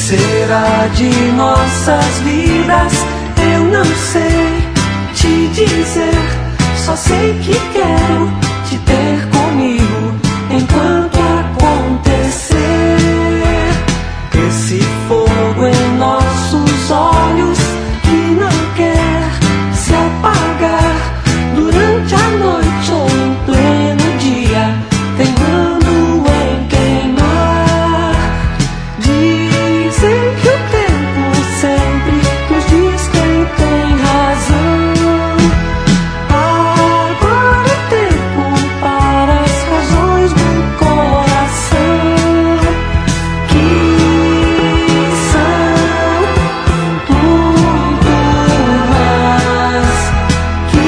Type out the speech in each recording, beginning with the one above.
será de nossas vidas? Eu não sei te dizer, só sei que quero te ter comigo enquanto acontecer esse fogo em nossos olhos que não quer se apagar durante a noite ou em pleno dia, teimando em queimar. Dizem que o tempo sempre nos diz quem tem razão. Agora é tempo para as razões do coração, que são muito mais, que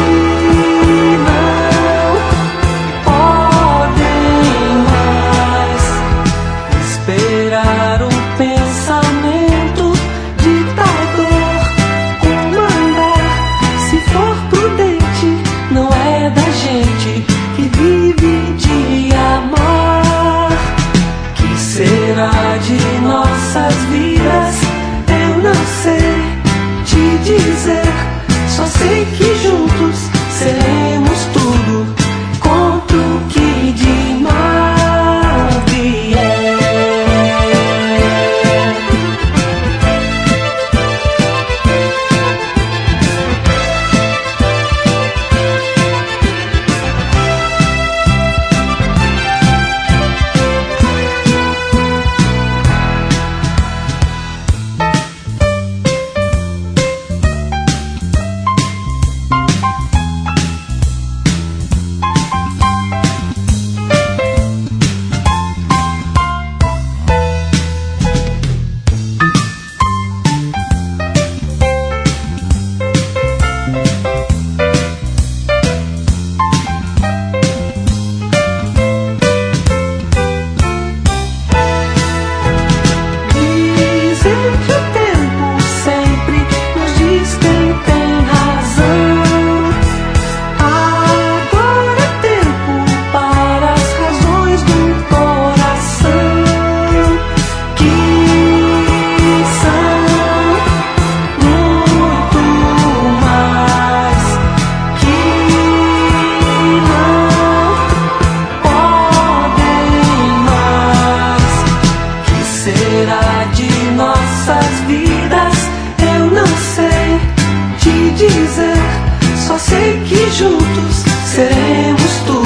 não podem mais esperar o pensamento ditador comandar. Se for prudente, não é da gente que vive de amar. Que será de nossas vidas? Eu não sei te dizer, só sei que juntos seremos tudo contra o que de mal vier. Dizem que o tempo sempre nos diz quem tem razão. Agora é tempo para as razões do coração, que são muito mais, que não podem mais. Que será de nossas vidas? Eu não sei te dizer, só sei que juntos seremos tudo